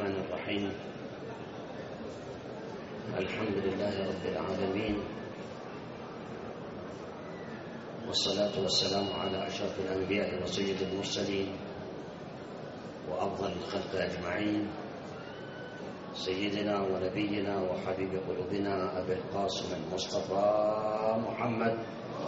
الرحمن الرحيم. الحمد لله رب العالمين، والصلاة والسلام على أشرف الأنبياء وسيد المرسلين وأفضل الخلق أجمعين، سيدنا ونبينا وحبيب قلوبنا أبي القاسم المصطفى محمد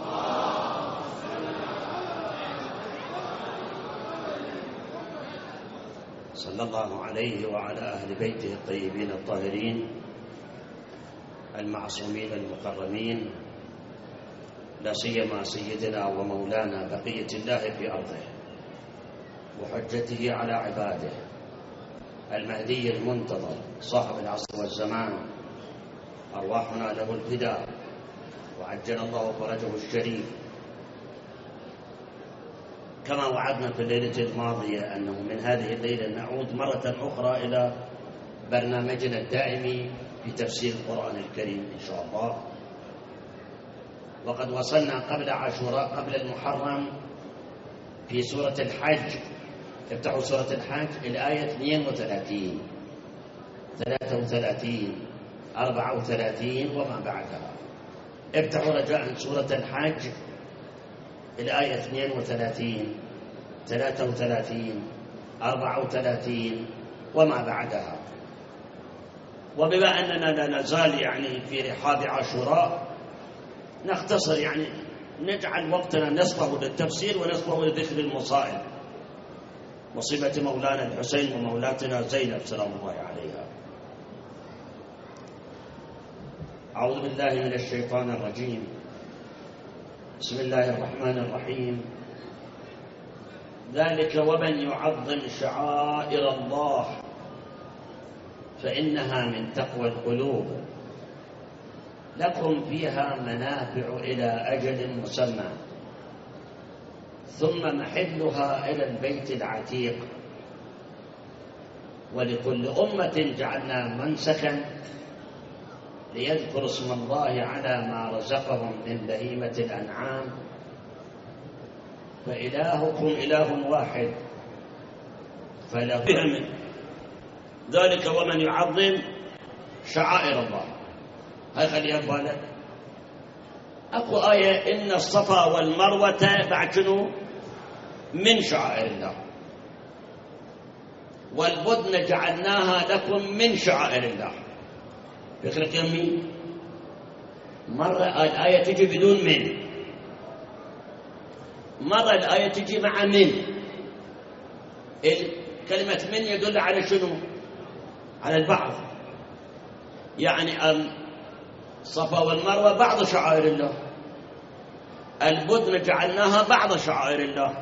صلى الله عليه وعلى أهل بيته الطيبين الطاهرين المعصومين المكرمين، لا سيما سيدنا ومولانا بقية الله في أرضه وحجته على عباده المهدي المنتظر صاحب العصر والزمان، أرواحنا له الفداء وعجل الله فرجه الشريف. كما وعدنا في الليلة الماضية أنه من هذه الليلة نعود مرة أخرى إلى برنامجنا الدائم في تفسير القرآن الكريم إن شاء الله. وقد وصلنا قبل عاشوراء قبل المحرم في سورة الحج. افتحوا سورة الحج الآية 32 33 34 وما بعدها. افتحوا رجاء سورة الحج الآية 32 33 34 وما بعدها. وبما أننا لا نزال في رحاب عاشوراء نختصر، نجعل وقتنا نصفه للتفسير ونصفه لذكر المصائب، مصيبة مولانا الحسين ومولاتنا زينب سلام الله عليها. أعوذ بالله من الشيطان الرجيم. بسم الله الرحمن الرحيم. ذلك ومن يعظم شعائر الله فإنها من تقوى القلوب، لكم فيها منافع إلى أجل مسمى، ثم محلها إلى البيت العتيق، ولكل أمة جعلنا منسكا ليذكروا اسم الله على ما رزقهم من بهيمة الأنعام، فإلهكم إله واحد فلا فهم. ذلك ومن يعظم شعائر الله. هاي خليها ببالك. أكو آية إن الصفا والمروة بعد شنو؟ من شعائر الله، والبدن جعلناها لكم من شعائر الله. فكرة يمي مرة الآية تجي بدون من، مرة الآية تجي مع من. كلمة من يدل على شنو؟ على البعض. الصفا والمروة بعض شعائر الله، البدن جعلناها بعض شعائر الله.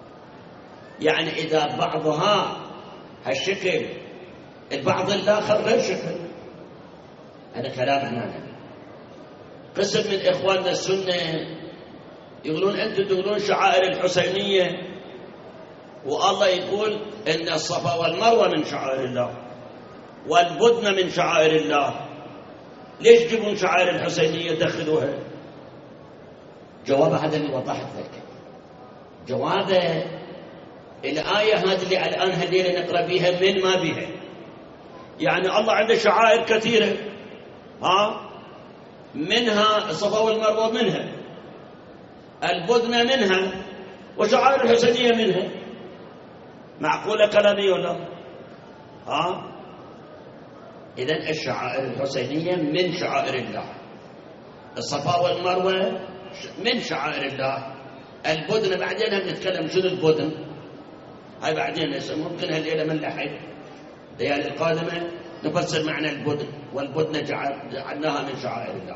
إذا بعضها هالشكل البعض الآخر غير شكل. هذا كلام هنا. قسم من إخواننا السنة يقولون أنتم تقولون شعائر الحسينية، والله يقول إن الصفا والمروة من شعائر الله والبدن من شعائر الله. ليش تجيبون شعائر الحسينية دخلوها؟ جواب هذا اللي وضحت لك. جوابه الآية هذه اللي الآن هدينا نقرأ بيها من ما بيها. الله عنده شعائر كثيرة، منها الصفا والمروة، منها البدن، منها وشعائر الحسينية منها. معقولة كلامي ولا؟ إذن الشعائر الحسينية من شعائر الله، الصفا والمروة من شعائر الله، البدن بعدين بنتكلم شنو البدن، هاي بعدين ممكن هالليلة من لحد الليالي القادمة نفسر معنى البدن. والبدن جعلناها من شعائر الله.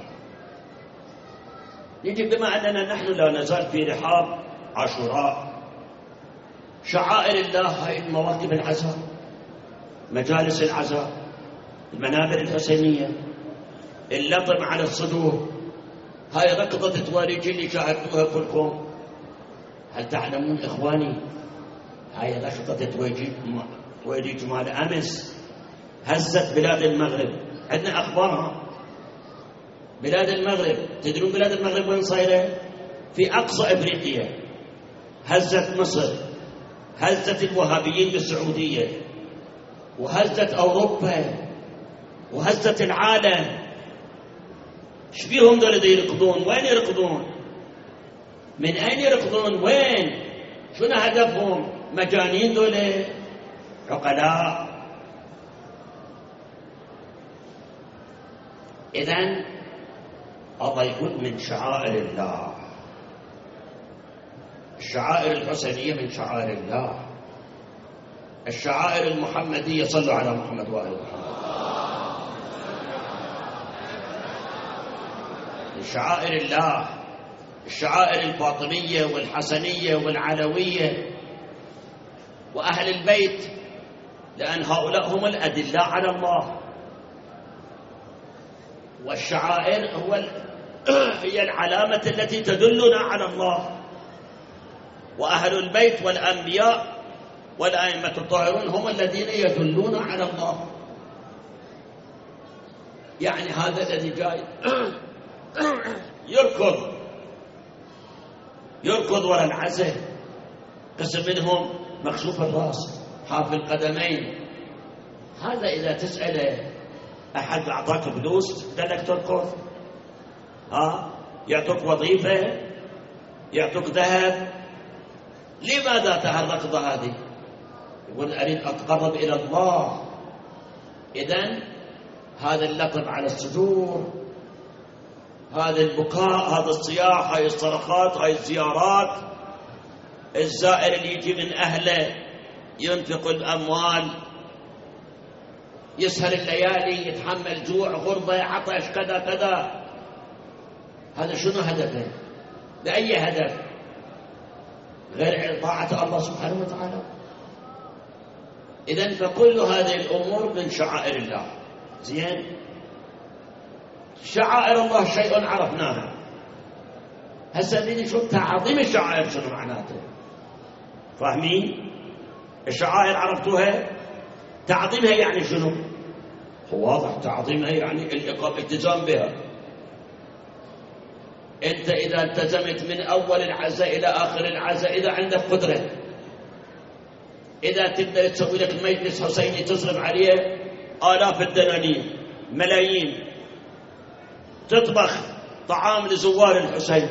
يجب بما أننا نحن لا نزال في رحاب عاشوراء، شعائر الله هاي المواقف العزاء، مجالس العزاء، المنابر الحسينية، اللطم على الصدور، هاي ركضة تواريج اللي شاهدتوها كلكم. هل تعلمون إخواني هاي ركضة تواريج مال أمس هزت بلاد المغرب؟ عندنا أخبارها. بلاد المغرب، تدرون بلاد المغرب وين صايرة؟ في أقصى وهزت أوروبا وهزت العالم. ايش بيهم دول اللي يركضون؟ وين يركضون؟ من أين يركضون؟ وين؟ شنو هدفهم؟ مجانين دول؟ عقلاء. إذن الله يقول من شعائر الله. الشعائر الحسينية من شعائر الله. الشعائر المحمدية، صلوا على محمد وآل محمد، من شعائر الله. الشعائر الفاطمية والحسنية والعلوية وأهل البيت، لأن هؤلاء هم الأدلة على الله. والشعائر هي العلامة التي تدلنا على الله. وأهل البيت والأنبياء والأئمة الطاهرون هم الذين يدلون على الله. يعني هذا الذي جاي يركض وراء العزة، قسم منهم مكشوف الرأس حافي القدمين. هذا إذا تسأله أحد أعطاك فلوس قال لك تركض؟ يعطوك وظيفة، يعطوك ذهب، لماذا هالركضة هذه؟ يقول أريد أتقرب إلى الله. إذن هذا اللطم على الصدور، هذا البكاء، هذا الصياح، هاي الصرخات، هاي الزيارات، الزائر اللي يجي من أهله ينفق الأموال، يسهر الليالي، يتحمل جوع، غربة، عطش، كذا كذا. هذا شنو هدفه؟ لأي هدف غير طاعة الله سبحانه وتعالى؟ إذن فكل هذه الأمور من شعائر الله. زين، شعائر الله شيء عرفناها. هسه بدي شوف تعظيم الشعائر شنو معناته. فاهمين؟ الشعائر عرفتوها؟ تعظيمها يعني شنو؟ واضح، تعظيمها يعني الالتزام بها. انت اذا التزمت من اول العزاء الى اخر العزاء، اذا عندك قدره، اذا تقدر تسوي لك مجلس حسيني تصرف عليه آلاف الدنانير، ملايين، تطبخ طعام لزوار الحسين،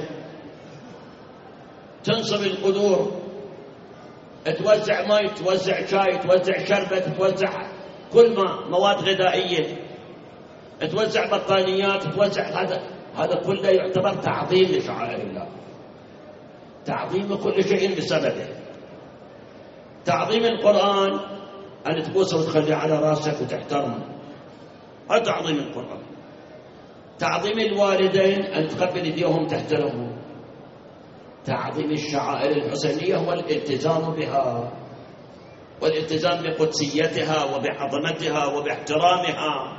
تنصب القدور، توزع ماء، توزع شاي، توزع شربة، توزع كل ما مواد غذائية، توزع بطانيات، توزع هذا كله يعتبر تعظيم لشعائر الله. تعظيم كل شيء بسببه. تعظيم القرآن أن تبوسه وتخليه على راسك وتحترمه، هذا تعظيم القرآن. تعظيم الوالدين أن تقبل يديهم تحترمه. تعظيم الشعائر الحسينية هو الالتزام بها، والالتزام بقدسيتها وبعظمتها وباحترامها.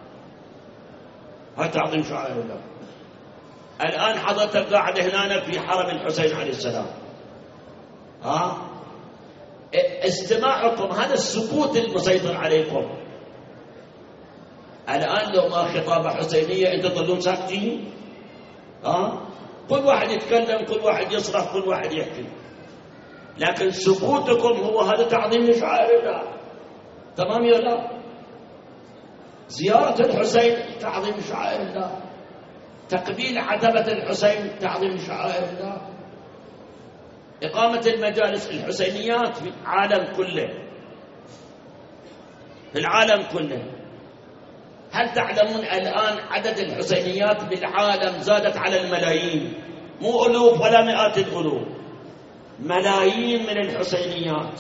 هذا تعظيم شعائر الله. الآن حضرتك قاعد هنا في حرم الحسين عليه السلام، استماعكم هذا السكوت المسيطر عليكم. الآن لو ما خطابة حسينية أنت تظلون ساكتين؟ كل واحد يتكلم، كل واحد يصرخ، كل واحد يحكي، لكن سكوتكم هو هذا تعظيم لشعائر الله. تمام يا لا؟ زيارة الحسين تعظيم شعائر الله، تقبيل عتبة الحسين تعظيم شعائر الله، إقامة المجالس الحسينيات في العالم كله، في العالم كله. هل تعلمون الآن عدد الحسينيات بالعالم زادت على الملايين؟ مو ألوف ولا مئات الألوف، ملايين من الحسينيات.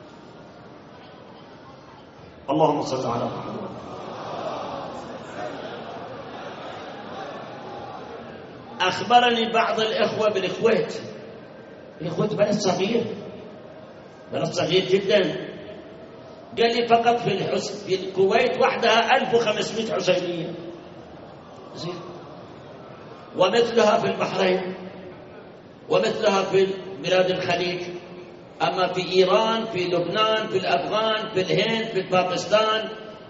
اللهم صل على محمد. أخبرني بعض الإخوة بالكويت. الكويت بلد صغير، بلد صغير جدا. قال لي فقط في الكويت وحدها 1500 حسينية. زين، ومثلها في البحرين، ومثلها في بلاد الخليج. أما في إيران، في لبنان، في الأفغان، في الهند، في باكستان،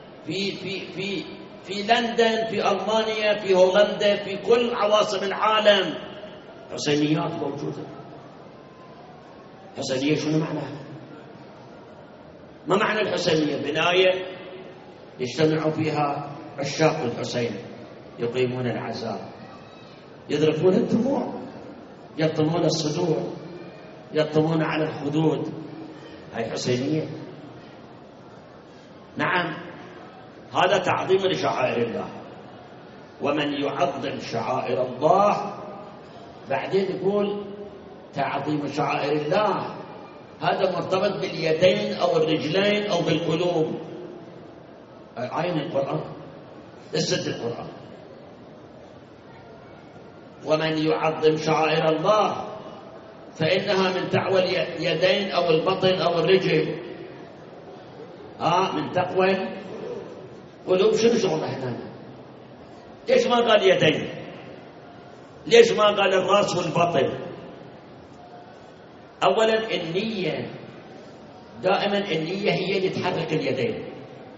في لندن، في ألمانيا، في هولندا، في كل عواصم العالم حسينيات موجودة. حسينية شنو معناها؟ ما معنى الحسينية؟ بناية يجتمع فيها عشاق الحسين، يقيمون العزاء، يذرفون الدموع، يطمون الصدور، يطمون على الخدود. هاي حسينية. نعم، هذا تعظيم لشعائر الله. ومن يعظم شعائر الله، بعدين يقول تعظيم شعائر الله هذا مرتبط باليدين أو الرجلين أو بالقلوب. عين القرآن، لسه القرآن. ومن يعظم شعائر الله فإنها من تقوى اليدين أو البطن أو الرجل. من تقوى القلوب. شنو شغله هنا؟ ليش ما قال يدين؟ ليش ما قال الرأس والبطن؟ أولا النية، دائما النية هي اللي تحرك اليدين.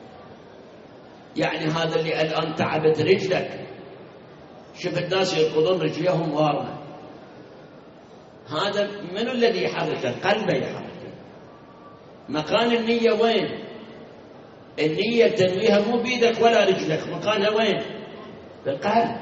يعني هذا اللي الآن تعبت رجلك، شوف الناس يركضون رجليهم وارمة، هذا من الذي يحركه؟ قلبه يحركه. مكان النية وين؟ النية تنويها مو بيدك ولا رجلك، مكانها وين؟ بالقلب.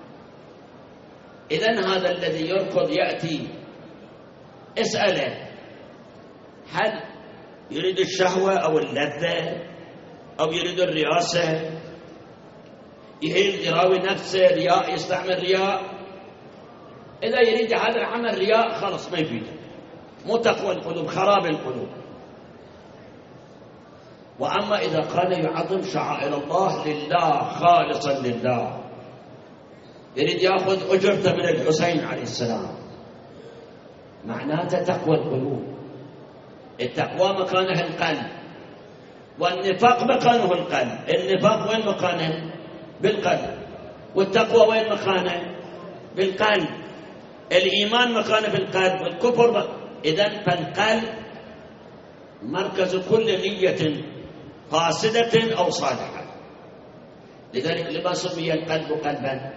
إذن هذا الذي يركض يأتي، اسأله هل يريد الشهوة أو اللذة أو يريد الرياسة؟ يراوي نفسه، رياء، يستعمل رياء. إذا يريد هذا العمل رياء خلص ما يفيده، مو تقوى القلوب، خراب القلوب. وأما إذا قال يعظم شعائر الله لله خالصا لله، يريد يأخذ أجرته من الحسين عليه السلام، معناته تقوى القلوب. التقوى مكانها القلب، والنفاق مكانه القلب. النفاق وين مكانه؟ بالقلب. والتقوى وين مكانه؟ بالقلب. الإيمان مكانه بالقلب، والكفر إذن فالقلب مركز كل نية فاسدة أو صالحة. لذلك لما سمي القلب قلبا؟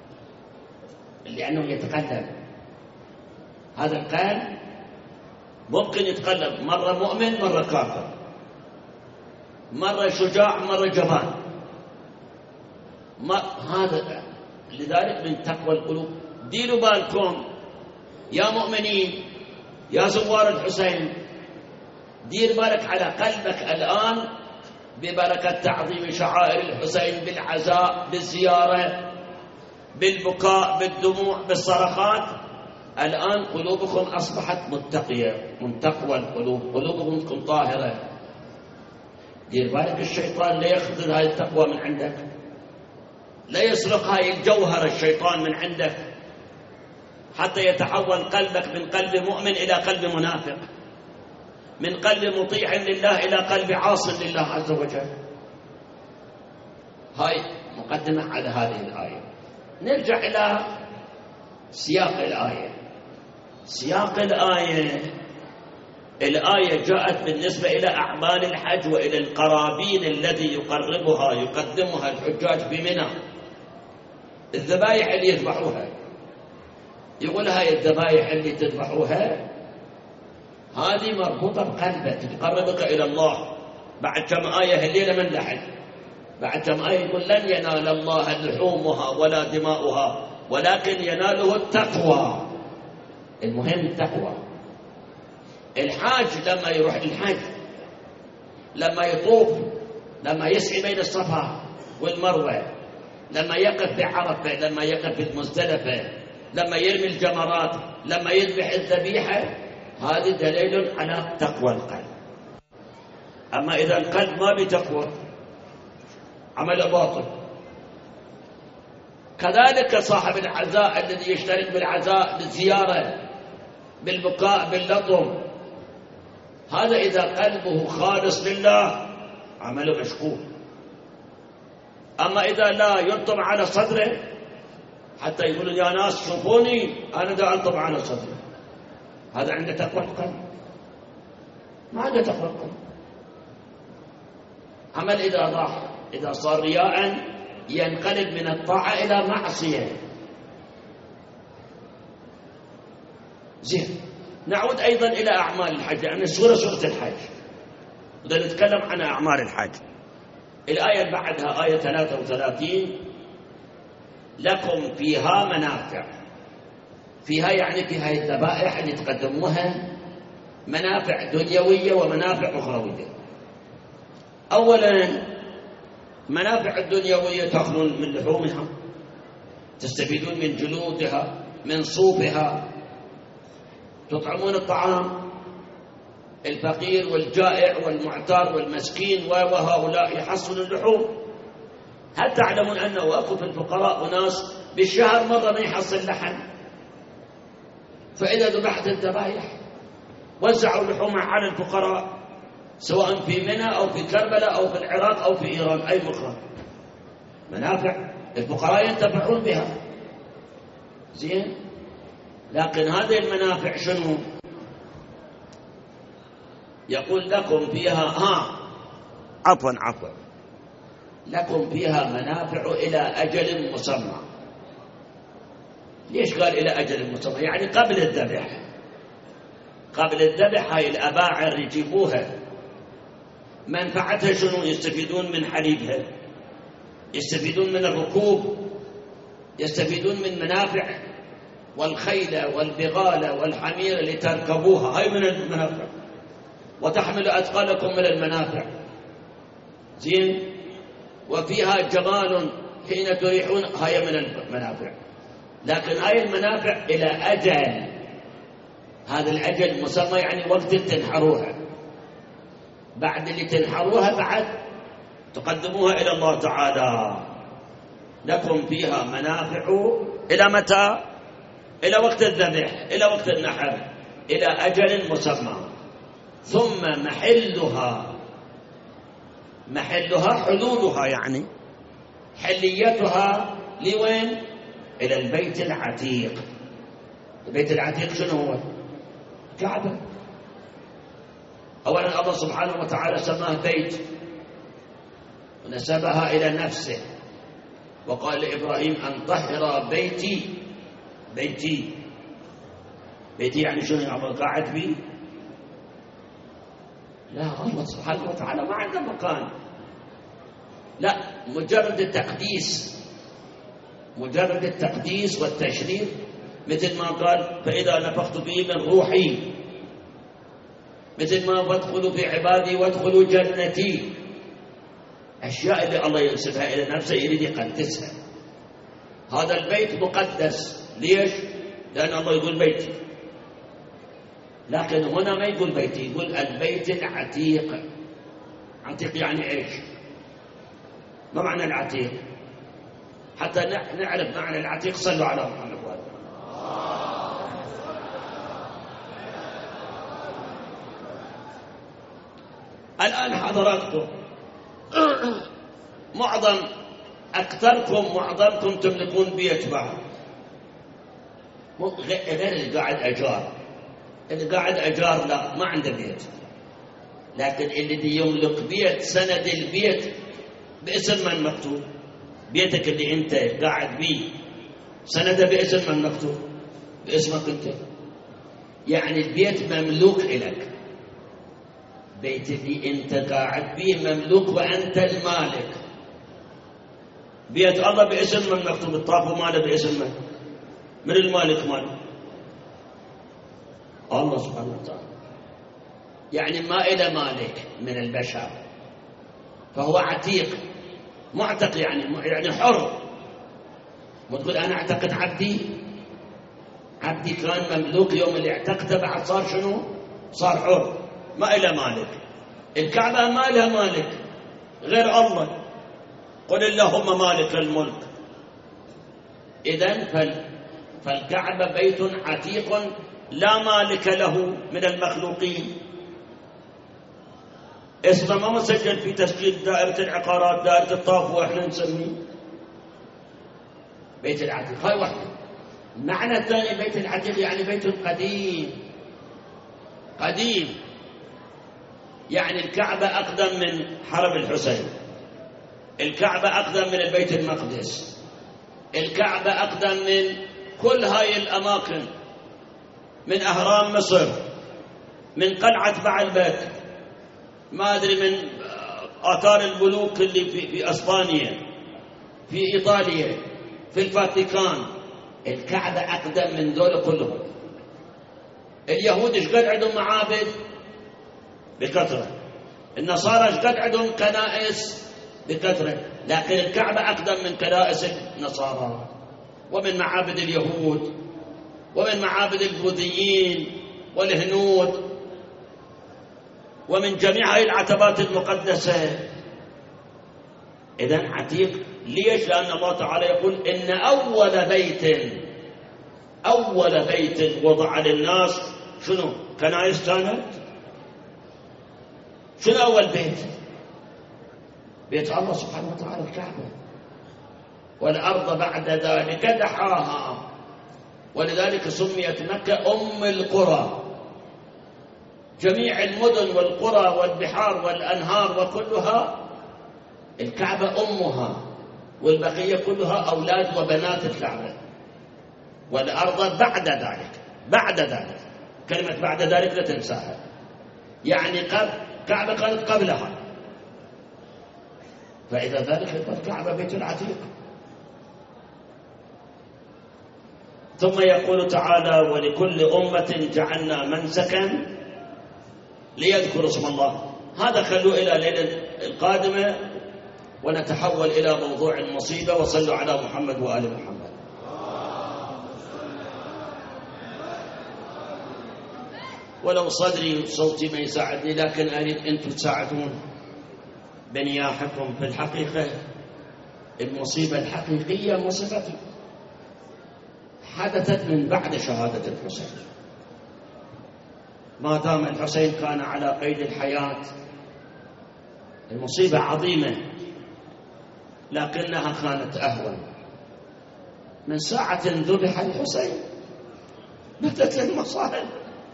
لأنه يتقلب. هذا القلب ممكن يتقلب، مرة مؤمن مرة كافر، مرة شجاع مرة جبان. هذا لذلك من تقوى القلوب. ديروا بالكم يا مؤمنين، يا زوار الحسين، دير بالك على قلبك الآن ببركة تعظيم شعائر الحسين، بالعزاء، بالزيارة، بالبكاء، بالدموع، بالصرخات. الآن قلوبكم أصبحت متقية، من تقوى القلوب، قلوبكم طاهرة. دير بالك الشيطان لا يأخذ هاي التقوى من عندك، لا يسرق هاي الجوهر الشيطان من عندك حتى يتحول قلبك من قلب مؤمن إلى قلب منافق، من قلب مطيع لله إلى قلب عاص لله عز وجل. هاي مقدمة على هذه الآية. نرجع إلى سياق الآية. سياق الآية جاءت بالنسبة إلى أعمال الحج وإلى القرابين الذي يقدمها الحجاج بمنى، الذبائح اللي يذبحوها. يقول هاي الذبائح اللي تذبحوها هذه مربوطة بقلبك، تقربك إلى الله. بعد كم آية الليلة من لحد، بعد كم آية يقول لن ينال الله لحومها ولا دماؤها ولكن يناله التقوى. المهم التقوى. الحاج لما يروح الحج، لما يطوف، لما يسعي بين الصفا والمروة، لما يقف بعرفة، لما يقف بالمزدلفة، لما يرمي الجمرات، لما يذبح الذبيحة، هذا دليل على تقوى القلب. أما إذا القلب ما بتقوى، عمل باطل. كذلك صاحب العزاء الذي يشترك بالعزاء، بالزيارة، بالبكاء، باللطم، هذا إذا قلبه خالص لله عمله مشكور. أما إذا لا يلطم على صدره، حتى يقولون يا ناس شوفوني أنا دا ألطم على صدره، هذا عنده تقوى القلب؟ ما عنده تقوى القلب. عمل إذا راح، إذا صار رياء ينقلب من الطاعة إلى معصية. زين، نعود أيضا إلى أعمال الحج، يعني سورة الحج. بدنا نتكلم عن أعمار الحج. الآية اللي بعدها آية 33: لكم فيها منافع. فيها يعني في هاي الذبائح اللي تقدموها منافع دنيوية ومنافع أخروية. أولا منافع الدنيوية: تأكلون من لحومها، تستفيدون من جلودها، من صوفها، تطعمون الطعام الفقير والجائع والمعتار والمسكين وهؤلاء يحصلوا اللحوم. هل تعلمون أنه أكو في الفقراء أناس بالشهر مرة ما يحصل لحم؟ فإذا ذبحت الذبائح وزعوا لحومها على الفقراء سواء في منى أو في كربلاء أو في العراق أو في إيران، أي مكان، منافع الفقراء ينتفعون بها. زين، لكن هذه المنافع شنو؟ يقول لكم فيها عفوا لكم فيها منافع إلى أجل مسمى. ليش قال إلى أجل مسمى؟ يعني قبل الذبح. قبل الذبح هاي الأباعر يجيبوها، منفعتها شنو؟ يستفيدون من حليبها، يستفيدون من الركوب، يستفيدون من منافع، والخيل والبغال والحمير اللي تركبوها، هاي من المنافع. وتحمل أثقالكم من المنافع. زين، وفيها جمال حين تريحون، هاي من المنافع. لكن هاي المنافع إلى أجل، هذا الأجل مسمى يعني وقت تنحروها. بعد اللي تنحروها بعد تقدموها إلى الله تعالى. لكم فيها منافع إلى متى؟ إلى وقت الذبح، إلى وقت النحر، إلى أجل مسمى. ثم محلها حلولها، يعني حليتها لوين؟ إلى البيت العتيق. البيت العتيق شنو هو؟ كعبة. أولا الله سبحانه وتعالى سماه بيت ونسبها إلى نفسه، وقال لإبراهيم أن طهر بيتي. بيتي يعني شنو؟ يعني قاعد بي؟ لا، الله سبحانه وتعالى ما عنده مكان، لا، مجرد التقديس والتشريف، مثل ما قال فإذا نفخت فيه من روحي، مثل ما فادخلوا في عبادي وادخلوا جنتي. أشياء اللي الله ينسبها إلى نفسه يريد يقدسها. هذا البيت مقدس. ليش؟ لأن الله يقول بيتي، لكن هنا ما يقول بيتي، يقول البيت العتيق. عتيق يعني إيش؟ ما معنى العتيق؟ حتى نعرف معنى العتيق صلوا على محمد. الآن حضراتكم معظمكم تملكون بيت بعض، غير اللي قاعد أجار. اللي قاعد أجار لا، ما عنده بيت. لكن اللي يملك بيت، سند البيت باسم من مكتوب؟ بيتك اللي انت قاعد بيه سنده باسم من مكتوب؟ باسمك انت. يعني البيت مملوك إلك. بيت اللي انت قاعد بيه مملوك وانت المالك. بيت الله باسم من مكتوب؟ الطاف ماله باسم من المالك ماله؟ الله سبحانه وتعالى. يعني ما إلى مالك من البشر، فهو عتيق، معتق، يعني حر. وتقول أنا اعتقد عبدي كان مملوك، يوم اللي اعتقته بعد صار شنو؟ صار حر، ما إلى مالك. الكعبة ما لها مالك غير الله، قل اللهم مالك الملك. إذن فالكعبة بيت عتيق لا مالك له من المخلوقين. اسمه ما مسجل في تسجيل دائرة العقارات، دائرة الطاف، وإحنا نسميه بيت العتيق. هاي واحدة. معنى الثاني بيت العتيق يعني بيت قديم. يعني الكعبة أقدم من حرم الحسين، الكعبة أقدم من البيت المقدس، الكعبة أقدم من كل هاي الأماكن، من أهرام مصر، من قلعة بعلبك، ما أدري من آثار الملوك اللي في أسبانيا، في إيطاليا، في الفاتيكان. الكعبة أقدم من دول كلهم. اليهود إيش قد عندهم معابد بكثرة، النصارى إيش قد عندهم كنائس بكثرة، لكن الكعبة أقدم من كنائس النصارى ومن معابد اليهود ومن معابد البوذيين والهنود ومن جميع هذه العتبات المقدسة. إذن عتيق. ليش؟ لأن الله تعالى يقول إن أول بيت وضع للناس شنو؟ كنائس كانت. شنو أول بيت؟ بيت الله سبحانه وتعالى الكعبة. والأرض بعد ذلك دحاها، ولذلك سميت مكة أم القرى. جميع المدن والقرى والبحار والأنهار وكلها الكعبة أمها، والبقية كلها أولاد وبنات الكعبة. والأرض بعد ذلك كلمة بعد ذلك لا تنساها، يعني كعبة كانت قبلها، فإذا ذلك الكعبة بيت العتيق. ثم يقول تعالى ولكل أمة جعلنا منسكا ليذكروا اسم الله. هذا خلوه إلى الليلة القادمة ونتحول إلى موضوع المصيبة. وصلوا على محمد وآل محمد. ولو صدري صوتي ما يساعدني، لكن أريد أنتم تساعدون بنياحكم. في الحقيقة المصيبة الحقيقية مصيبتي حدثت من بعد شهادة الحسين. ما دام الحسين كان على قيد الحياة المصيبة عظيمة، لكنها كانت أهون. من ساعة ذبح الحسين بدت المصائب.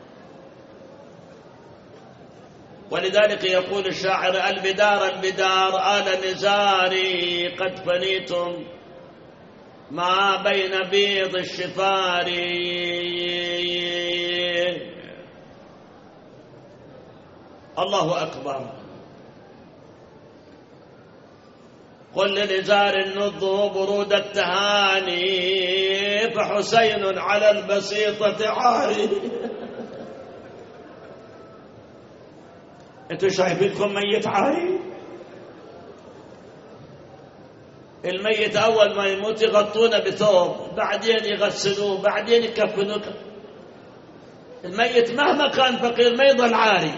ولذلك يقول الشاعر البدار آل نزاري قد فنيتم ما بين بيض الشفار. الله أكبر. قل لنزار النض برود التهاني فحسين على البسيطة عاري. انتوا شايفينكم ميت عاري؟ الميت أول ما يموت يغطونه بثوب، بعدين يغسلوه، بعدين يكفنوه. الميت مهما كان فقير ما يظل عاري.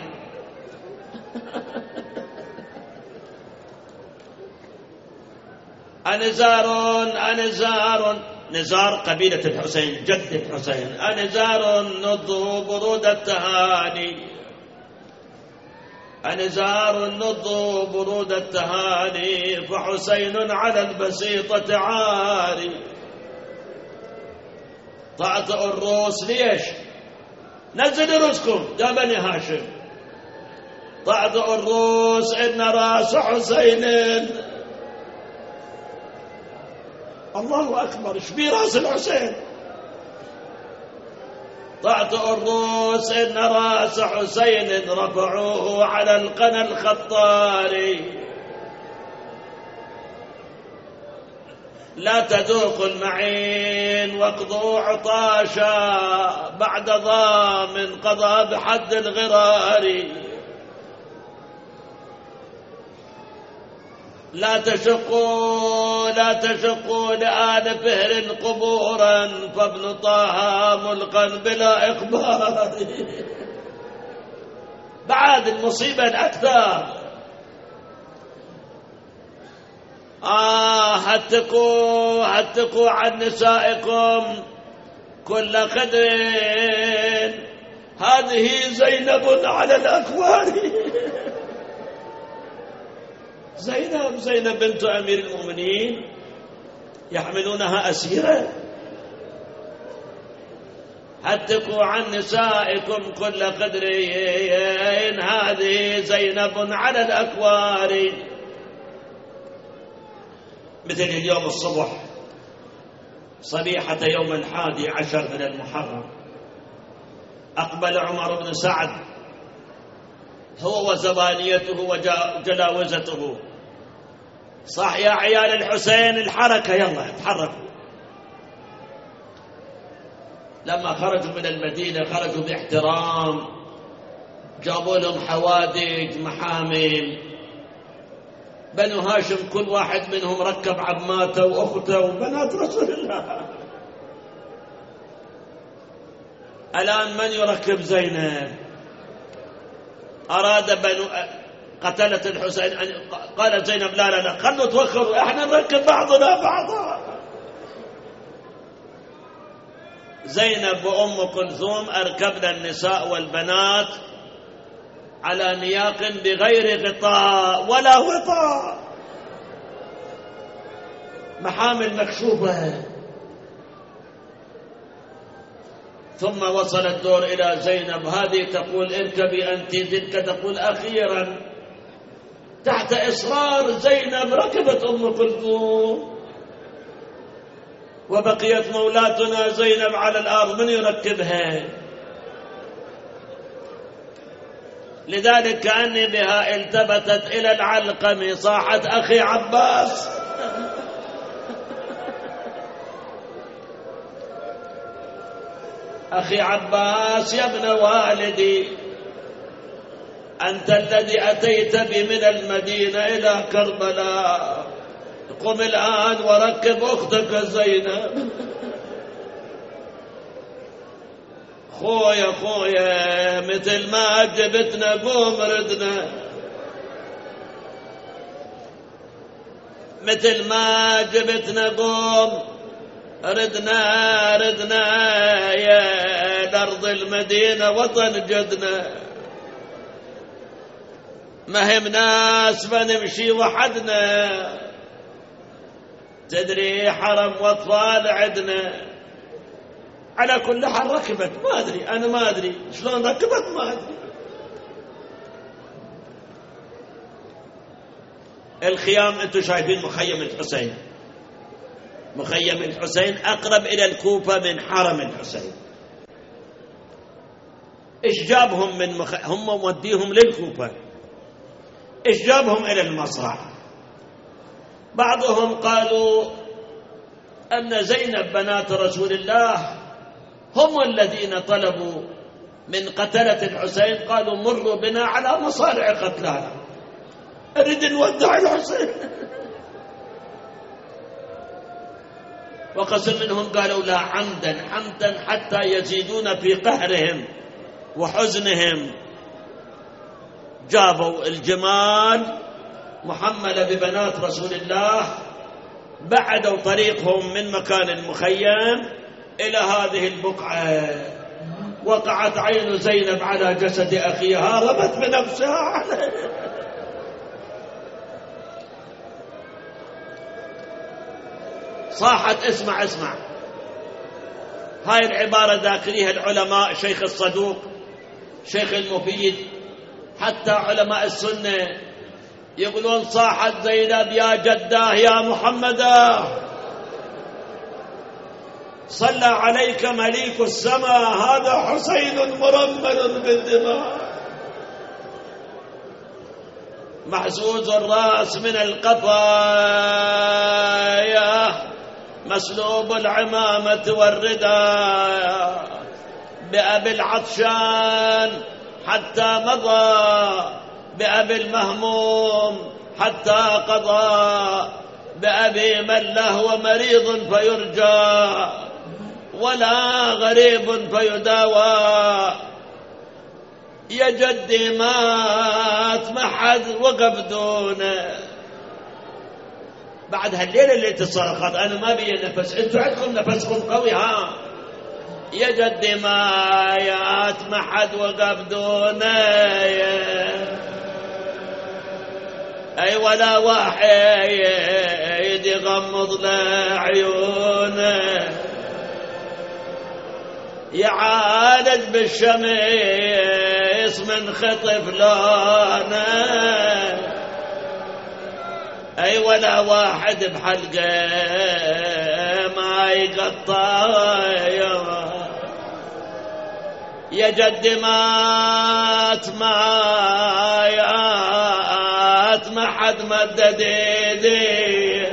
نزار قبيلة الحسين جد الحسين. أنزار النض برود التهاني، أنزار النض برود التهاني فحسين على البسيطة عاري. طأطئ الروس. ليش؟ نزل رزقكم يا بني هاشم. طأطئ الروس إن راس حسين. الله أكبر. ايش بيه راس الحسين؟ طأطئ الروس إن راس حسين رفعوه على القنا الخطاري. لا تذوق المعين واقضوا عطاشا بعد ضام قضى بحد الغرار. لا تشقوا لآل فهر قبورا فابن طه ملقا بلا إخبار. بعد المصيبة الأكثر. هتقوا عن نسائكم كل قدر هذه زينب على الأكوار. زينب بنت أمير المؤمنين يحملونها أسيرة. هتقوا عن نسائكم كل قدر هذه زينب على الأكوار. مثل اليوم الصبح صبيحة يوم 11 من المحرم أقبل عمر بن سعد هو وزبانيته وجلاوزته. صح يا عيال الحسين الحركة، يلا تحركوا. لما خرجوا من المدينة خرجوا باحترام، جابوا لهم حوادج محامل. بنو هاشم كل واحد منهم ركب عماته وأخته وبنات رسول الله. الآن من يركب زينب؟ أراد بنو قتلة الحسين أن قالت زينب لا لا لا، خلوا توخروا، احنا نركب بعضنا بعضا. زينب وأم كلثوم أركبن النساء والبنات على نياق بغير غطاء ولا غطاء، محامل مكشوفة. ثم وصل الدور إلى زينب، هذه تقول اركبي أنت، تلك تقول أخيرا. تحت إصرار زينب ركبت أم كلثوم، وبقيت مولاتنا زينب على الأرض، من يركبها؟ لذلك كأني بها التفتت إلى العلقم، صاحت أخي عباس. أخي عباس يا ابن والدي، أنت الذي أتيت بي من المدينة إلى كربلاء، قم الآن وركب أختك زينب. خويا خويا مثل ما جبتنا قوم ردنا، مثل ما جبتنا قوم ردنا، ردنا يا الأرض المدينة وطن جدنا، ما هم ناس بنمشي وحدنا، تدري حرم واطفال عدنا. على كل حال ركبت، ما أدري أنا، ما أدري شلون ركبت، ما أدري. الخيام أنتم شايفين مخيم الحسين، مخيم الحسين أقرب إلى الكوفة من حرم الحسين. إيش جابهم من هم موديهم للكوفة، إيش جابهم إلى المصرع؟ بعضهم قالوا أن زينب بنات رسول الله هم الذين طلبوا من قتلة الحسين، قالوا مروا بنا على مصارع قتلانا، أريد نودع الحسين. وقسم منهم قالوا لا، عمدا حمدا حتى يزيدون في قهرهم وحزنهم. جابوا الجمال محملة ببنات رسول الله، بعدوا طريقهم من مكان المخيم إلى هذه البقعة. وقعت عين زينب على جسد أخيها، رمت بنفسها عليه. صاحت اسمع اسمع، هاي العبارة ذاكريها العلماء، شيخ الصدوق، شيخ المفيد، حتى علماء السنة يقولون صاحت زينب يا جداه يا محمدا، صلى عليك مليك السماء، هذا حسين مرمل بالدماء، محزوز الرأس من القفايا، مسلوب العمامة والرداء، بأبي العطشان حتى مضى، بأبي المهموم حتى قضى، بأبي من له مريض فيرجى ولا غريب فيداوى، يا جدي مات ما حد وقف دونه. بعد هالليلة اللي تصرخت أنا ما بي نفس، أنتوا عندكم نفسكم قوي ها. يا جدي مات ما حد وقف دونه، أي ولا واحد يغمض له عيونه، يعالج بالشمس من خطف لونه، أي ولا واحد بحلقه ما يقطع. يا جد مات ما حد مدد ايدي،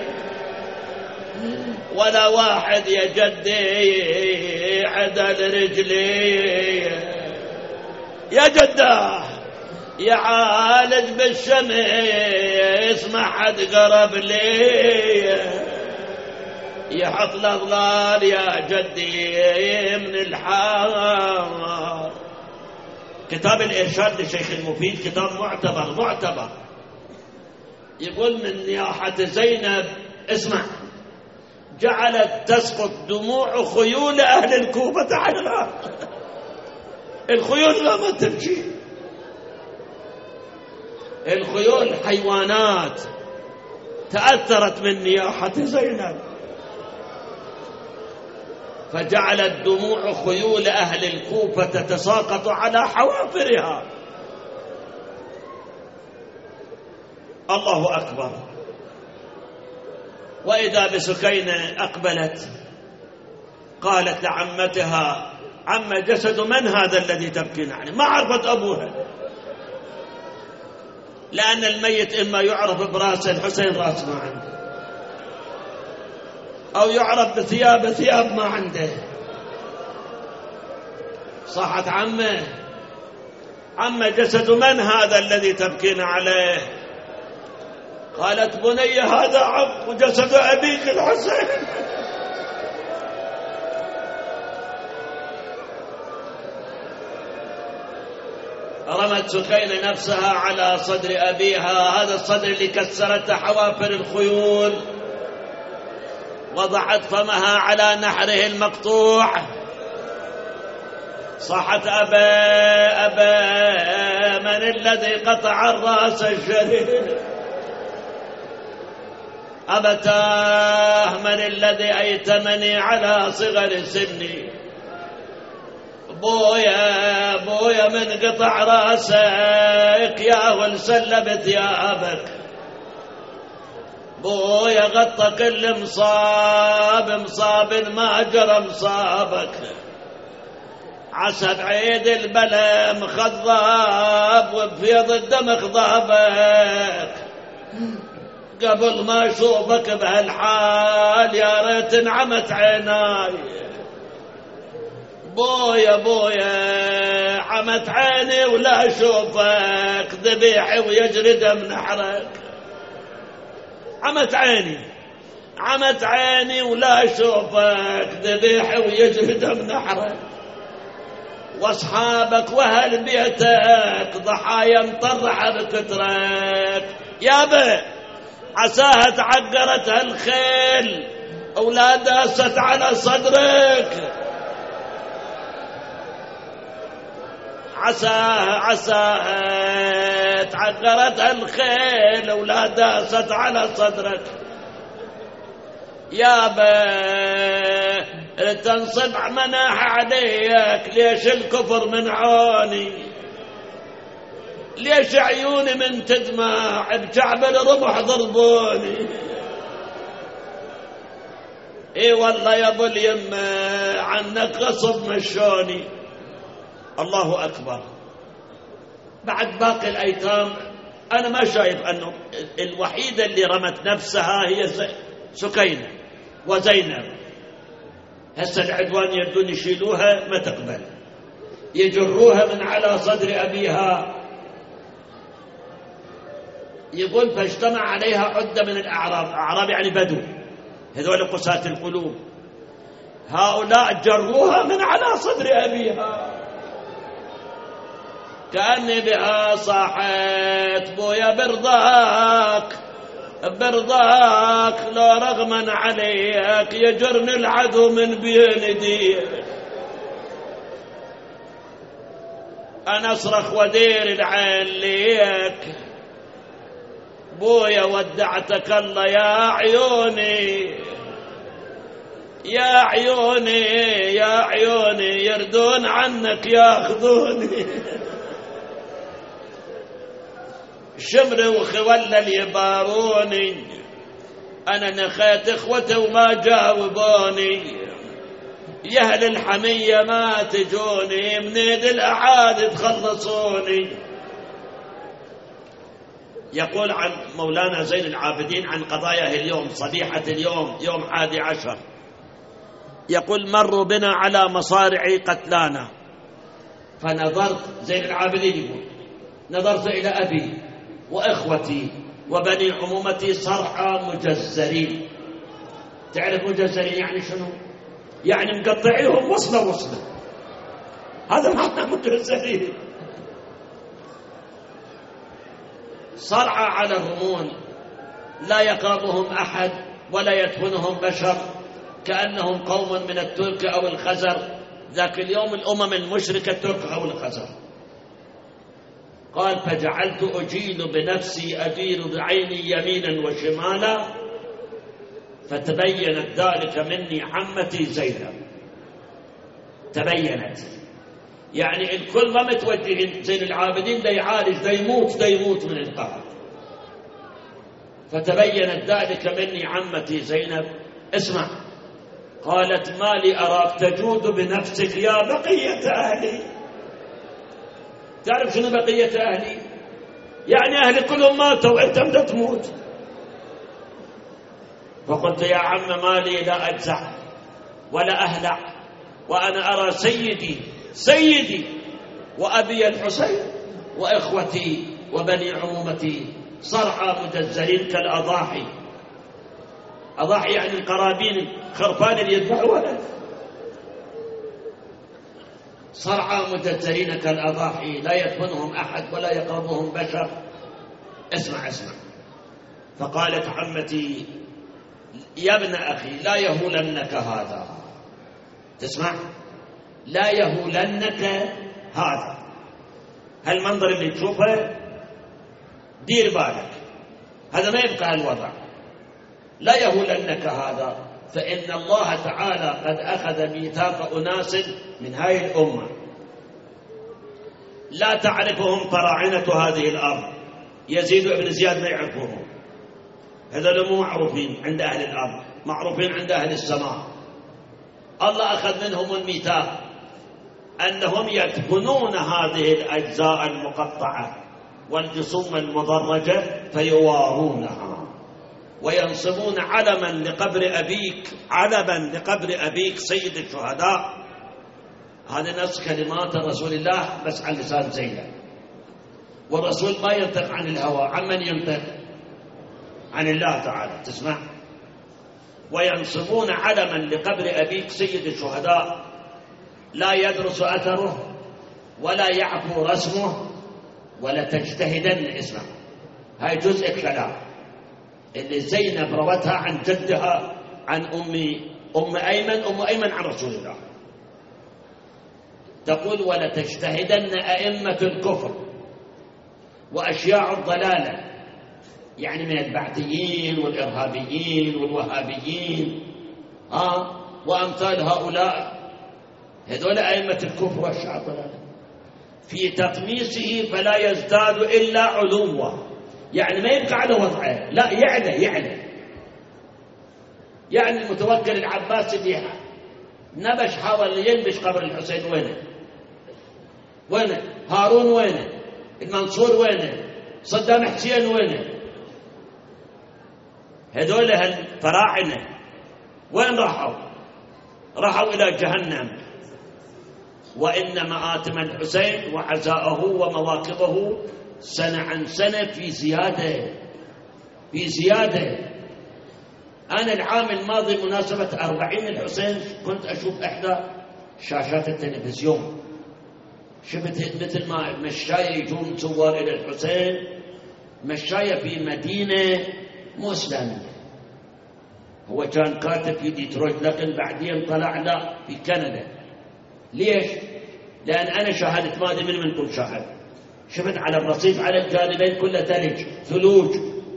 ولا واحد يا جدي عدل رجلي. يا جده يا عالج بالشمس ما حد قرب لي، يحط الأضلال يا جدي من الحار. كتاب الإرشاد للشيخ المفيد كتاب معتبر. يقول من نياحة زينب اسمع: جعلت تسقط دموع خيول أهل الكوفة على الأرض. الخيول ما تمشي، الخيول حيوانات تأثرت من نياحة زينب، فجعلت دموع خيول أهل الكوفة تتساقط على حوافرها. الله أكبر. وإذا بسكينة أقبلت قالت لعمتها: عم جسد من هذا الذي تبكين عليه؟ ما عرفت أبوها، لأن الميت إما يعرف براس الحسين راس ما عنده، أو يعرف بثياب ما عنده. صاحت: عم جسد من هذا الذي تبكين عليه؟ قالت: بني هذا عم جسد أبيك الحسين. رمت سكينة نفسها على صدر أبيها، هذا الصدر اللي كسرت حوافر الخيول، وضعت فمها على نحره المقطوع. صاحت: أبا من الذي قطع الرأس الشريف؟ أبتاه من الذي أيتمني على صغر سني؟ بويا من قطع راسك يا والسلب ثيابك، بويا غطى كل مصاب ما جرى مصابك، عسى بعيد البلا مخضاب وبفيض الدم خضابك، قبل ما اشوفك بهالحال يا ريت انعمت عيناي. بويا عمت عيني ولا اشوفك، ذبيحي ويجري دم نحرك. عمت عيني ولا اشوفك، ذبيحي ويجري دم نحرك. واصحابك واهل بيتك ضحايا مطرحه بكترك. يابا عساها تعقرت هالخيل اولادها ست على صدرك. عساها تعقرت هالخيل اولادها ست على صدرك. يابا تنصب مناح عليك، ليش الكفر من عوني؟ ليش عيوني من تدمع بشعب الربح ضربوني؟ اي والله يا ابو اليمه عنك غصب مشوني. الله اكبر. بعد باقي الايتام انا ما شايف انه الوحيده اللي رمت نفسها هي سكينه وزينب. هسه العدوان يردون يشيلوها ما تقبل، يجروها من على صدر ابيها. يقول فاجتمع عليها عدة من الأعراب، أعراب يعني بدو، هذول قساة القلوب، هؤلاء جروها من على صدر أبيها. كأني بها صاحت بويا برضاك لو رغما عليك يجرني العدو من بين يديك. أنا أصرخ ودير العين ليك بويا ودعتك الله يا عيوني يردون عنك ياخذوني. شمري وخولة يباروني، أنا نخيت إخوتي وما جاوبوني. يا أهل الحمية ما تجوني من يد الأعادي تخلصوني. يقول عن مولانا زين العابدين عن قضاياه اليوم صبيحة اليوم يوم 11، يقول مروا بنا على مصارع قتلانا فنظرت، زين العابدين يقول نظرت إلى أبي وإخوتي وبني عمومتي صرعى مجزرين. تعرف مجزرين يعني شنو؟ يعني مقطعيهم وصلة وصلة، هذا معنى مجزرين. صرعى على الرمون لا يقربهم أحد ولا يدفنهم بشر، كأنهم قوم من الترك أو الخزر. ذاك اليوم الأمم المشركة الترك أو الخزر. قال فجعلت أجيل بنفسي أدير بعيني يمينا وشمالا فتبينت ذلك مني عمتي زينب. تبينت يعني الكل ما متوجهين زين العابدين دا يعالج دا يموت من القهر. فتبينت ذلك مني عمتي زينب. اسمع، قالت ما لي أراك تجود بنفسك يا بقية أهلي. تعرف شنو بقية أهلي؟ يعني أهلي كلهم ماتوا وأنت بدك تموت. فقلت يا عم ما لي لا أجزع ولا أهلع، وأنا أرى سيدي وأبي الحسين وإخوتي وبني عمومتي صرعى مجزرين كالأضاحي. أضاحي يعني القرابين خرفان اللي يذبحونها. صرعى مجزرين كالأضاحي لا يدفنهم أحد ولا يقربهم بشر. اسمع. فقالت عمتي يا ابن أخي لا يهولنك هذا. تسمع؟ لا يهولنك هذا. هالمنظر اللي تشوفه دير بالك، هذا ما يبقى الوضع. لا يهولنك هذا، فإن الله تعالى قد أخذ ميثاق أناس من هاي الأمة لا تعرفهم فراعنة هذه الأرض. يزيد بن زياد ما يعرفوهم، هذول مو معروفين عند أهل الأرض، معروفين عند أهل السماء. الله أخذ منهم الميثاق أنهم يدفنون هذه الأجزاء المقطعة والجسوم المضرجة فيوارونها وينصبون علما لقبر أبيك سيد الشهداء. هذا نفس كلمات رسول الله بس عن لسان زينب. والرسول ما ينطق عن الهوى، عمن ينطق؟ عن الله تعالى. تسمع؟ وينصبون علما لقبر أبيك سيد الشهداء لا يدرس أثره ولا يعفو رسمه ولا تجتهدن. اسمع، هاي جزء الكلام اللي زينب روتها عن جدها عن أم أيمن عن رسول الله. تقول ولا تجتهدن أئمة الكفر وأشياع الضلالة، يعني من البعثيين والإرهابيين والوهابيين وأمثال هؤلاء، هذول أئمة الكفر وأشياع الضلالة، في تطميسه فلا يزداد إلا علوا. يعني ما يبقى على وضعه، لا يعلى. يعني المتوكل العباس اللي نبش حاول ينبش قبر الحسين وينه؟ هارون وينه؟ المنصور وينه؟ صدام حسين وينه؟ هذول الفراعنة وين راحوا إلى جهنم. وإن مآتم الحسين وعزاءه ومواقفه سنة عن سنة في زيادة. أنا العام الماضي مناسبة 40 الحسين كنت أشوف إحدى شاشات التلفزيون، شفت مثل ما مشاية يجون صور إلى الحسين، مشاية في مدينة مو إسلامية. هو كان كاتب في ديترويت لكن بعدين طلع لا في كندا. ليش؟ لأن أنا شاهدت، ما أدري من منكم شاهد، شفت على الرصيف على الجانبين كلها ثلوج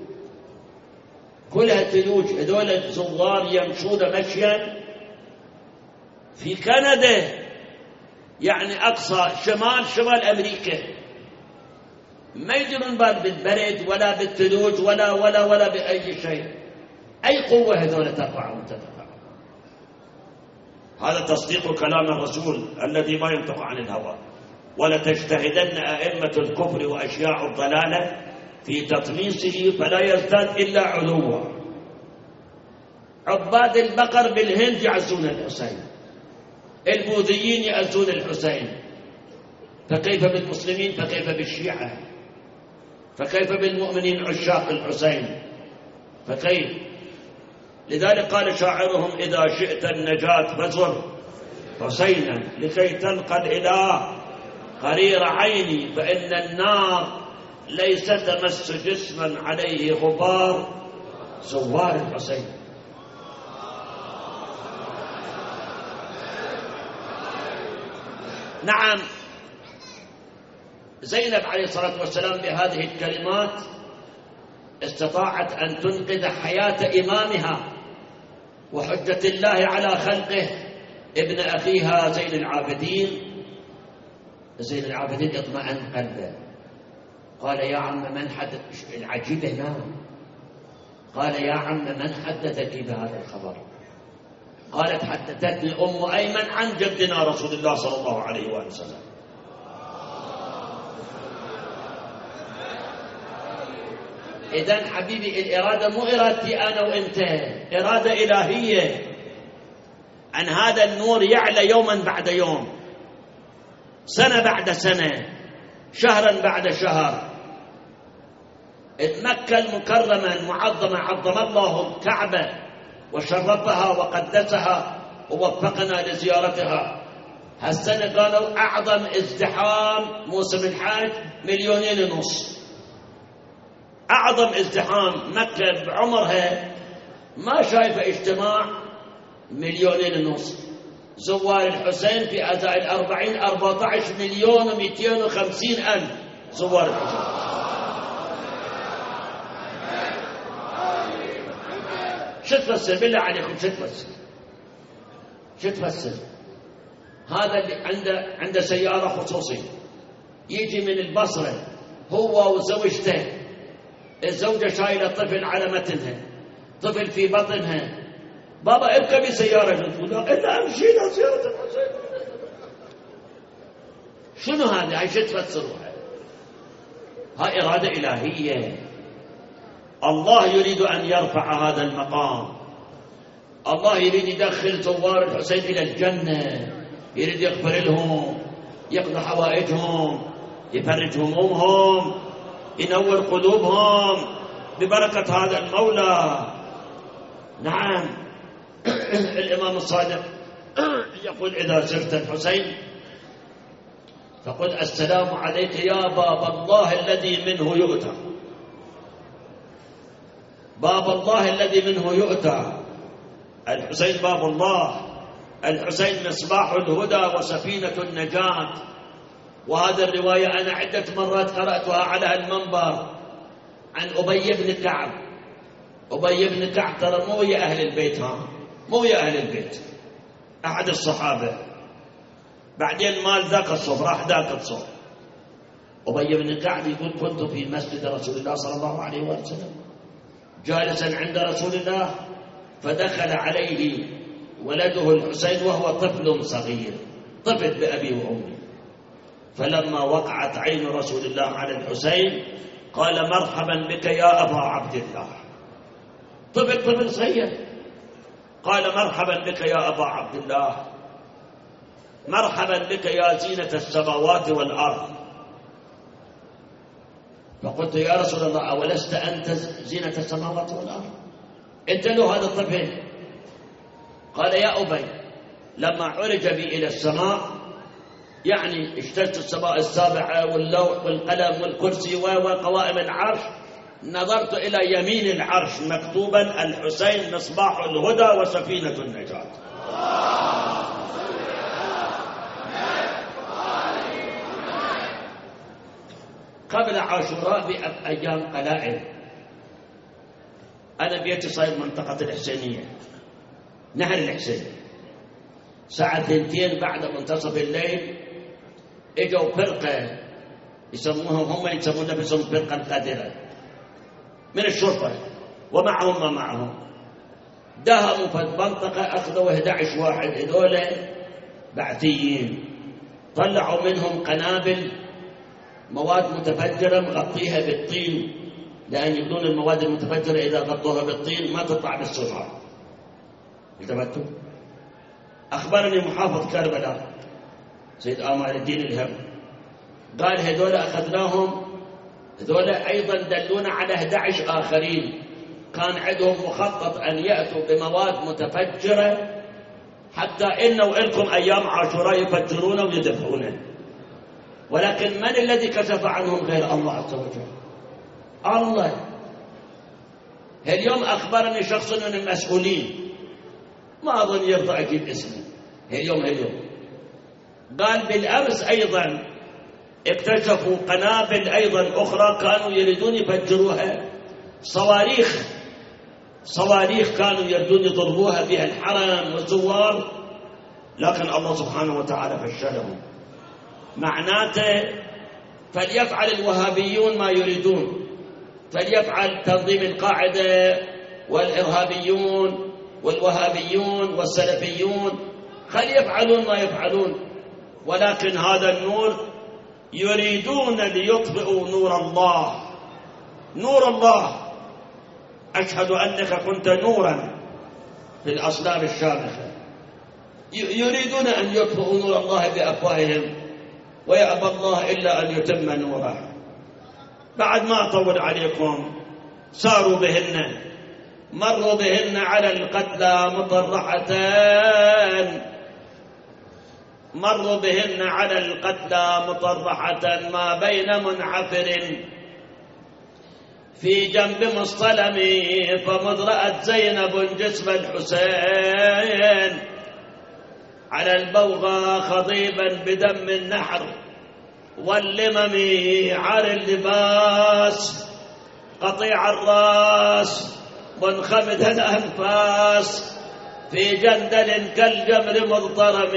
كلها ثلوج. هذول الزوار يمشون مشيا في كندا، يعني أقصى شمال أمريكا، ما يدرون بال بالبرد ولا بالثلوج ولا بأي شيء. أي قوة هذول ترفعهم وتدفعهم. هذا تصديق كلام الرسول الذي ما ينطق عن الهوى. ولتجتهدن أئمة الكفر وأشياع الضلالة في تطميسه فلا يزداد إلا علوا. عباد البقر بالهند يعزون الحسين، البوذيين يعزون الحسين، فكيف بالمسلمين؟ فكيف بالشيعة؟ فكيف بالمؤمنين عشاق الحسين؟ فكيف؟ لذلك قال شاعرهم: إذا شئت النجاة فزر حسينا لكي تلقى الإله قرير عيني، فإن النار ليس تمس جسما عليه غبار زوار الحسين. نعم، زينب عليه الصلاة والسلام بهذه الكلمات استطاعت أن تنقذ حياة إمامها وحجة الله على خلقه ابن أخيها زين العابدين. زين العابدين اطمأن قلبه، قال: يا عم من حدث؟ العجيب هنا قال: يا عم من حدثك بهذا الخبر؟ قالت: حدثتني أم أيمن عن جدنا رسول الله صلى الله عليه وآله وسلم. إذن حبيبي الإرادة مو إرادتي أنا وإنت، إرادة إلهية. أن هذا النور يعلى يوما بعد يوم، سنة بعد سنة، شهرا بعد شهر. مكة المكرمة المعظمة عظم الله الكعبة وشرفها وقدسها ووفقنا لزيارتها. هالسنة قالوا أعظم ازدحام موسم الحج 2.5 مليون. أعظم ازدحام مكة بعمرها ما شايفة اجتماع 2.5 مليون. زوار الحسين في أداء 14,250,000 زوار الحسين. شو تفسر بالله عليكم؟ شو تفسر؟ شو تفسر؟ هذا اللي عنده سيارة خصوصية، يجي من البصرة هو وزوجته، الزوجة شايلة طفل على متنها، طفل في بطنها، بابا اركبي سيارة، إلا أمشي إلى سيارة الحسين. شنو هذا؟ هاي شو تفسروها؟ هاي إرادة إلهية. الله يريد أن يرفع هذا المقام، الله يريد يدخل زوار الحسين إلى الجنة، يريد يغفر لهم، يقضي حوائجهم، يفرج همومهم، ينور قلوبهم ببركة هذا المولى. نعم. الإمام الصادق يقول: إذا زرت الحسين فقل: السلام عليك يا باب الله الذي منه يؤتى. باب الله الذي منه يؤتى. الحسين باب الله، الحسين مصباح الهدى وسفينة النجاة. وهذا الرواية أنا عدة مرات قرأتها على المنبر عن أبي بن كعب. أبي بن كعب ترى مو يا أهل البيت، مو يا أهل البيت، أحد الصحابة. بعدين مال ذاك الصف، راح ذاك الصف. أبي بن كعب يقول: كنت في مسجد رسول الله صلى الله عليه وسلم جالسا عند رسول الله، فدخل عليه ولده الحسين وهو طفل صغير، طفل بأبي وأمي. فلما وقعت عين رسول الله على الحسين قال: مرحبا بك يا أبا عبد الله. طفل صغير قال: مرحبا بك يا أبا عبد الله، مرحبا بك يا زينة السماوات والأرض. فقلت: يا رسول الله أولست أنت زينة السماوات والأرض؟ أنت له هذا الطفل؟ قال: يا أبي، لما عرج بي إلى السماء، يعني اجتزت السماء السابعة واللوح والقلم والكرسي وقوائم العرش، نظرت إلى يمين العرش مكتوبا: الحسين مصباح الهدى وسفينة النجاة. قبل عاشوراء بأيام قلائل أنا بيتي صاير منطقة الحسينية، نهر الحسين. ساعة 2 بعد منتصف الليل اجوا فرقة يسموهم، هم يسمون نفسهم فرقة قادرة من الشرطة، ومعهم ما معهم. دهموا في المنطقة، أخذوا 11 واحد هذول بعثيين، طلعوا منهم قنابل مواد متفجرة مغطيها بالطين، لأن يقولون المواد المتفجرة إذا غطوها بالطين ما تطلع بالسرعة. انتبهتوا؟ أخبرني محافظ كربلاء سيد آمال الدين الهم، قال هذول أخذناهم، هذول أيضا دلونا على 11 آخرين كان عندهم مخطط أن يأتوا بمواد متفجرة، حتى إنه إلكم أيام عاشوراء يفجرونه ويدفعونه، ولكن من الذي كشف عنهم غير الله عز وجل؟ الله. اليوم أخبرني شخص من المسؤولين، ما أظن يرضى أجيب اسمه، اليوم قال بالأمس أيضا اكتشفوا قنابل أيضا أخرى كانوا يريدون يفجروها، صواريخ كانوا يريدون يضربوها بها الحرم والزوار، لكن الله سبحانه وتعالى فشلهم. معناته فليفعل الوهابيون ما يريدون، فليفعل تنظيم القاعدة والإرهابيون والوهابيون والسلفيون، خليفعلون ما يفعلون، ولكن هذا النور يريدون ليطفئوا نور الله. نور الله، أشهد أنك كنت نورا في الأصلاب الشامخة، يريدون أن يطفئوا نور الله بأفواههم، ويأبى الله إلا أن يتم نوره. بعد ما أطول عليكم، ساروا بهن، مروا بهن على القتلى مطرحة، مروا بهن على القتلى مطرحة ما بين منعفر في جنب مصطلم، فمذ رأت زينب جسم الحسين على البوغى خضيبا بدم النحر واللمم عار اللباس قطيع الراس منخمد الأنفاس في جندل كالجمر مضطرم.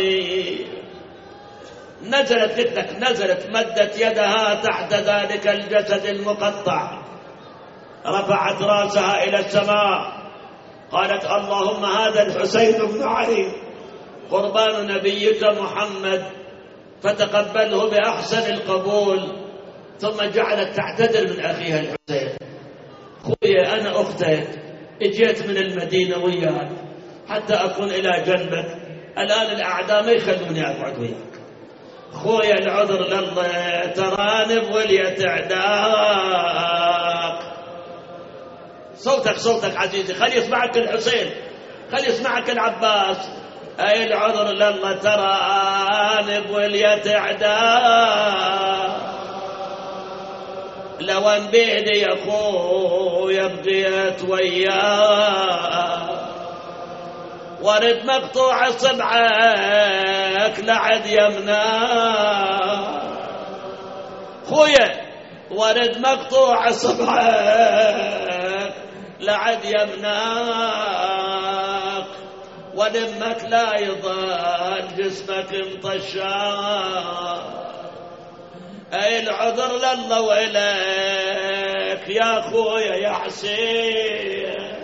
نزلت مدت يدها تحت ذلك الجسد المقطع، رفعت راسها إلى السماء، قالت اللهم هذا الحسين بن علي قربان نبيك محمد، فتقبله بأحسن القبول. ثم جعلت تعتذر من أخيها الحسين، خويا أنا أختك، اجيت من المدينة وياك حتى أكون إلى جنبك، الآن الأعداء ما يخلوني أقعد وياك، خويا العذر لله، تراني بولية عداك. صوتك عزيزي، خلي يسمعك الحسين، خلي يسمعك العباس. أي العذر لله، تراني بولية عداك، لو ان بيدي يا خويا بقيت وياك، ورد مقطوع صبعك لعد يمناك، خويا ورد مقطوع صبعك لعد يمناك، ولمك لا يضل جسمك مطشاك. أي العذر لله وإليك يا خويا يا حسين،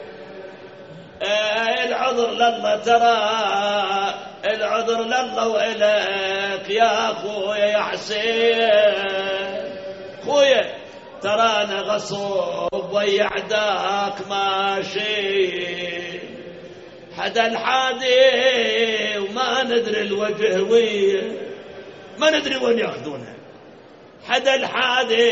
أي العذر لله، ترى العذر لله وإليك يا خويا يا حسين. خويا ترانا غصوب ويعداك ماشي، حدا الحادي وما ندري الوجه وين، ما ندري وين ياخذونه، حدا الحادي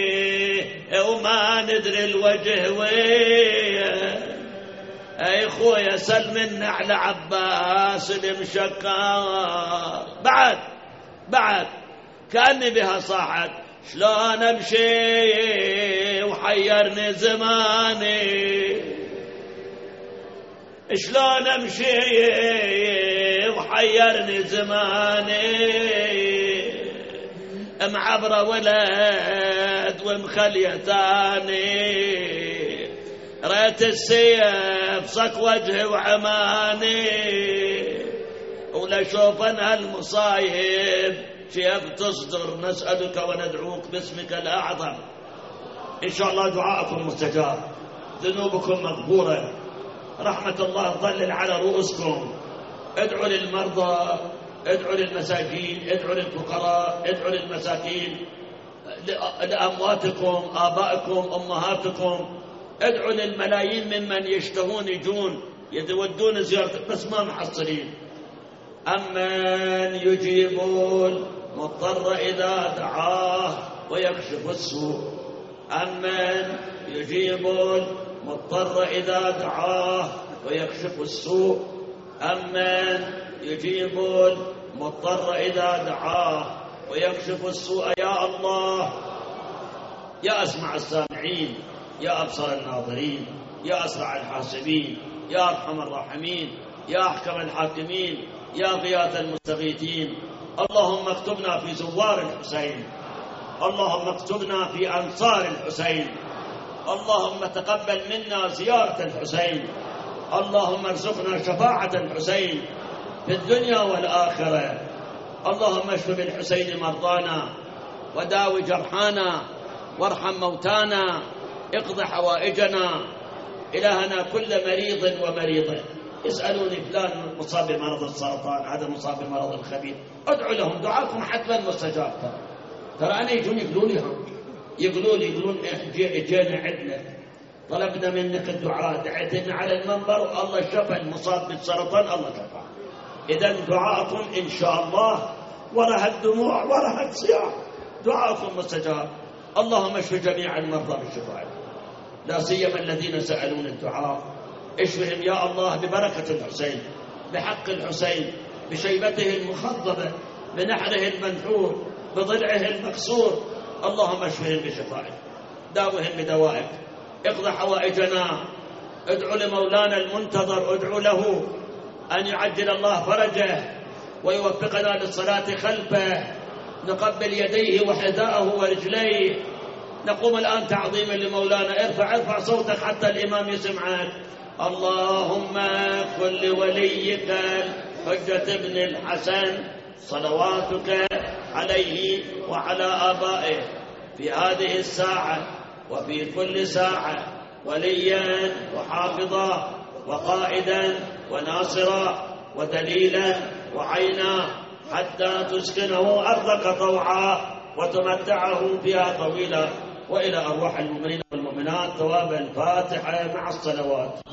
وما ندري الوجه وين. اي خويا سل منا على عباس المشكار. بعد كأني بها صاحت، شلون امشي وحيرني زماني، شلون امشي وحيرني زماني، معبرة ولد ومخلية تاني، ريت السيف صك وجهي وعماني، ولا شوفن هالمصايب شيف تصدر. نسألك وندعوك باسمك الأعظم، إن شاء الله دعاءكم مستجاب، ذنوبكم مغفورة، رحمة الله تظلل على رؤوسكم. ادعوا للمرضى، ادعوا للمساكين، ادعوا للفقراء، ادعوا للمساكين، لأمواتكم، آبائكم، أمهاتكم، ادعوا للملايين ممن يشتهون يجون يودون زيارة بس ما محصلين. أمن يجيب المضطر إذا دعاه ويكشف السوء. أمن يجيب المضطر إذا دعاه ويكشف السوء. أمن يجيب المضطر إذا دعاه ويكشف السوء. يا الله، يا أسمع السامعين، يا أبصر الناظرين، يا أسرع الحاسبين، يا أرحم الراحمين، يا أحكم الحاكمين، يا غياث المستغيثين. اللهم اكتبنا في زوار الحسين، اللهم اكتبنا في أنصار الحسين، اللهم تقبل منا زيارة الحسين، اللهم ارزقنا شفاعة الحسين في الدنيا والآخرة. اللهم اشف بالحسين مرضانا وداوي جرحانا وارحم موتانا، اقض حوائجنا. إلهنا كل مريض ومريضة يسألوني فلان مصاب بمرض السرطان، هذا مصاب بمرض الخبيث، ادعوا لهم، دعاكم حتما مستجاب. ترى أنا يجون يقولون لي اجينا عندنا طلبنا منك الدعاء، دعيتنا على المنبر والله شفى المصاب بالسرطان، الله شفاه. إذا دعاءكم إن شاء الله وراها الدموع وراها الصياح، دعاءكم مستجاب. اللهم اشف جميع المرضى بالشفاء، لا سيما الذين سألون الدعاء. اشفهم يا الله ببركة الحسين، بحق الحسين، بشيبته المخضبة، بنحره المنحور، بضلعه المكسور. اللهم اشفهم بشفائك، داوهم بدوائك، اقض حوائجنا. ادعو لمولانا المنتظر، ادعو له أن يعجل الله فرجه ويوفقنا للصلاة خلفه، نقبل يديه وحذاءه ورجليه. نقوم الآن تعظيما لمولانا. ارفع صوتك حتى الإمام يسمعك. اللهم كن لوليك الحجة بن الحسن صلواتك عليه وعلى آبائه في هذه الساعة وفي كل ساعة وليا وحافظا وقائدا وناصرا ودليلا وعينا، حتى تسكنه أرضك طوعا وتمتعه فيها طويلا. وإلى أرواح المؤمنين والمؤمنات ثواب الفاتحة مع الصلوات.